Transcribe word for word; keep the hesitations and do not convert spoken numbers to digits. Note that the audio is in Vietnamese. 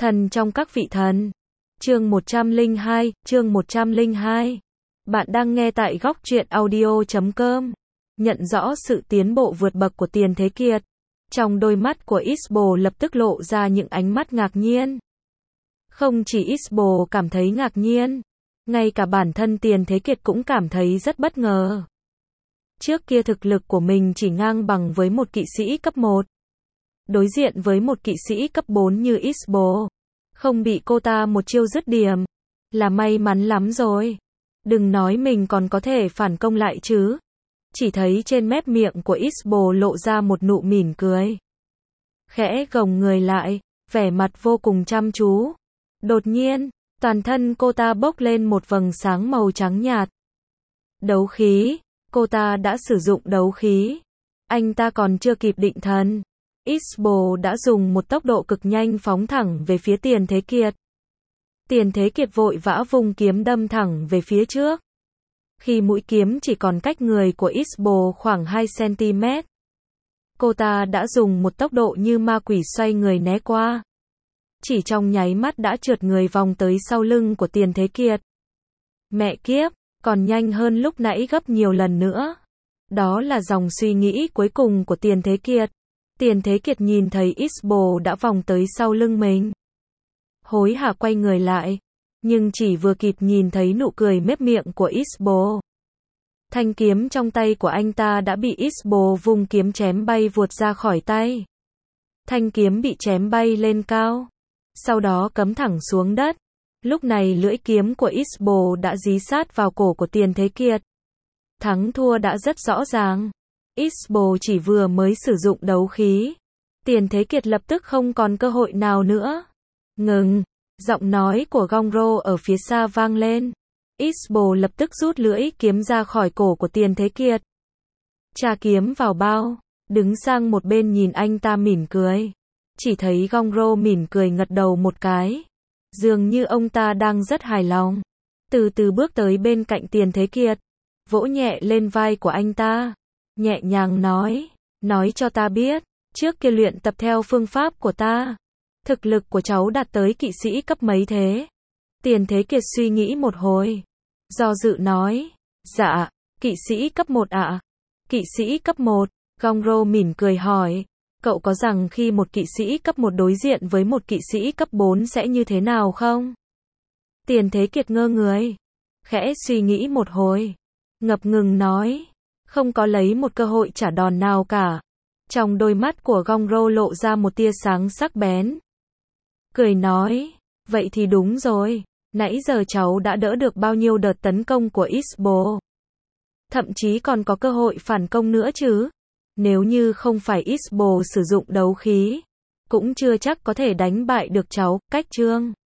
Thần trong các vị thần. Chương một trăm lẻ hai, chương một trăm lẻ hai. Bạn đang nghe tại góc truyện audio chấm com. Nhận rõ sự tiến bộ vượt bậc của Tiền Thế Kiệt. Trong đôi mắt của Isbo lập tức lộ ra những ánh mắt ngạc nhiên. Không chỉ Isbo cảm thấy ngạc nhiên, ngay cả bản thân Tiền Thế Kiệt cũng cảm thấy rất bất ngờ. Trước kia thực lực của mình chỉ ngang bằng với một kỵ sĩ cấp một. Đối diện với một kỵ sĩ cấp bốn như Isbo, không bị cô ta một chiêu dứt điểm, là may mắn lắm rồi. Đừng nói mình còn có thể phản công lại chứ. Chỉ thấy trên mép miệng của Isbo lộ ra một nụ mỉm cười. Khẽ gồng người lại, vẻ mặt vô cùng chăm chú. Đột nhiên, toàn thân cô ta bốc lên một vầng sáng màu trắng nhạt. Đấu khí, cô ta đã sử dụng đấu khí. Anh ta còn chưa kịp định thần, Isbo đã dùng một tốc độ cực nhanh phóng thẳng về phía Tiền Thế Kiệt. Tiền Thế Kiệt vội vã vung kiếm đâm thẳng về phía trước. Khi mũi kiếm chỉ còn cách người của Isbo khoảng hai xăng-ti-mét, cô ta đã dùng một tốc độ như ma quỷ xoay người né qua. Chỉ trong nháy mắt đã trượt người vòng tới sau lưng của Tiền Thế Kiệt. Mẹ kiếp, còn nhanh hơn lúc nãy gấp nhiều lần nữa. Đó là dòng suy nghĩ cuối cùng của Tiền Thế Kiệt. Tiền Thế Kiệt nhìn thấy Isbo đã vòng tới sau lưng mình. Hối hả quay người lại, nhưng chỉ vừa kịp nhìn thấy nụ cười mép miệng của Isbo. Thanh kiếm trong tay của anh ta đã bị Isbo vung kiếm chém bay vụt ra khỏi tay. Thanh kiếm bị chém bay lên cao, sau đó cắm thẳng xuống đất. Lúc này lưỡi kiếm của Isbo đã dí sát vào cổ của Tiền Thế Kiệt. Thắng thua đã rất rõ ràng. Isbo chỉ vừa mới sử dụng đấu khí. Tiền Thế Kiệt lập tức không còn cơ hội nào nữa. Ngừng, giọng nói của Gongro ở phía xa vang lên. Isbo lập tức rút lưỡi kiếm ra khỏi cổ của Tiền Thế Kiệt. Tra kiếm vào bao, đứng sang một bên nhìn anh ta mỉm cười. Chỉ thấy Gongro mỉm cười gật đầu một cái. Dường như ông ta đang rất hài lòng. Từ từ bước tới bên cạnh Tiền Thế Kiệt, vỗ nhẹ lên vai của anh ta. Nhẹ nhàng nói, nói cho ta biết, trước kia luyện tập theo phương pháp của ta, thực lực của cháu đạt tới kỵ sĩ cấp mấy thế? Tiền Thế Kiệt suy nghĩ một hồi, do dự nói, dạ, kỵ sĩ cấp một ạ. À? Kỵ sĩ cấp một, Gongro mỉm cười hỏi, cậu có rằng khi một kỵ sĩ cấp một đối diện với một kỵ sĩ cấp bốn sẽ như thế nào không? Tiền Thế Kiệt ngơ người, khẽ suy nghĩ một hồi, ngập ngừng nói, không có lấy một cơ hội trả đòn nào cả. Trong đôi mắt của Gongro lộ ra một tia sáng sắc bén. Cười nói, vậy thì đúng rồi, nãy giờ cháu đã đỡ được bao nhiêu đợt tấn công của Isbo. Thậm chí còn có cơ hội phản công nữa chứ. Nếu như không phải Isbo sử dụng đấu khí, cũng chưa chắc có thể đánh bại được cháu. Cách chương